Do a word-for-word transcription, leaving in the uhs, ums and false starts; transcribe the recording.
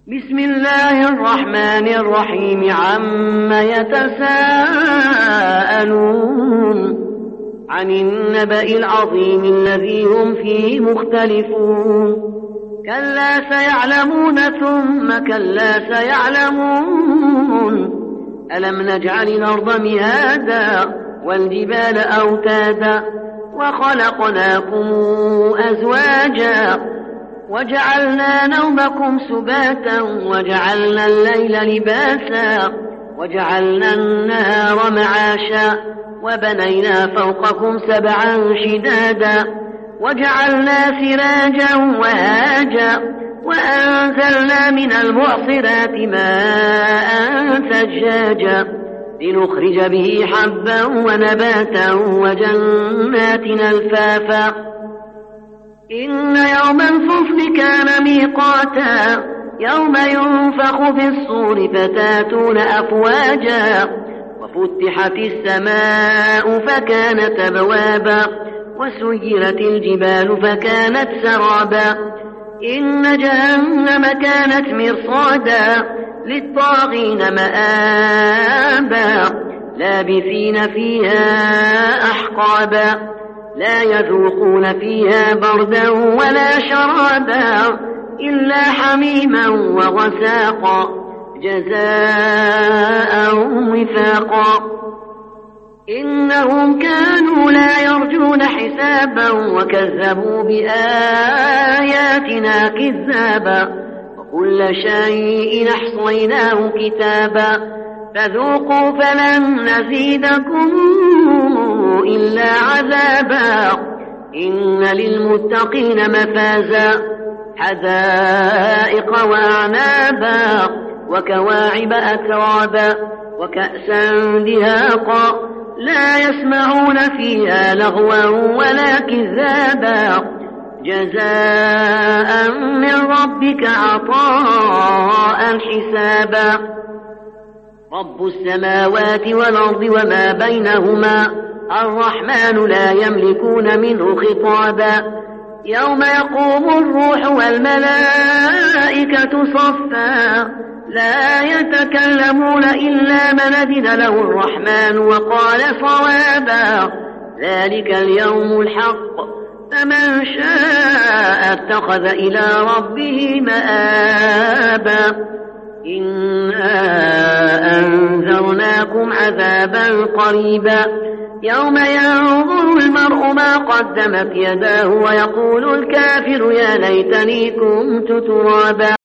بسم الله الرحمن الرحيم عم يتساءلون عن النبأ العظيم الذي هم فيه مختلفون كلا سيعلمون ثم كلا سيعلمون ألم نجعل الأرض مهادا والجبال أوتادا وخلقناكم أزواجا وجعلنا نومكم سباتا وجعلنا الليل لباسا وجعلنا النهار معاشا وبنينا فوقكم سبعا شدادا وجعلنا سراجا وهاجا وأنزلنا من المعصرات ماء ثجاجا لنخرج به حبا ونباتا وجنات ألفافا إن يوم الفصل كان ميقاتا يوم ينفخ في الصور فتاتون أفواجا وفتحت السماء فكانت أبوابا وسيرت الجبال فكانت سرابا إن جهنم كانت مرصادا للطاغين مآبا لابثين فيها أحقابا لا يذوقون فيها بردا ولا شرابا إلا حميما وغساقا جزاء وفاقا إنهم كانوا لا يرجون حسابا وكذبوا بآياتنا كذابا وكل شيء أحصيناه كتابا فذوقوا فلن نزيدكم إلا عذابا إن للمتقين مفازا حدائق وأعنابا وكواعب أترابا وكأسا دهاقا لا يسمعون فيها لغوا ولا كذابا جزاء من ربك عطاء حسابا رب السماوات والأرض وما بينهما الرحمن لا يملكون منه خطابا يوم يقوم الروح والملائكة صفا لا يتكلمون إلا من أذن له الرحمن وقال صوابا ذلك اليوم الحق فمن شاء اتخذ إلى ربه مآبا إنا أنذرناكم عذابا قريبا يوم ينظر المرء ما قدمت يداه ويقول الكافر يا ليتني كنت ترابا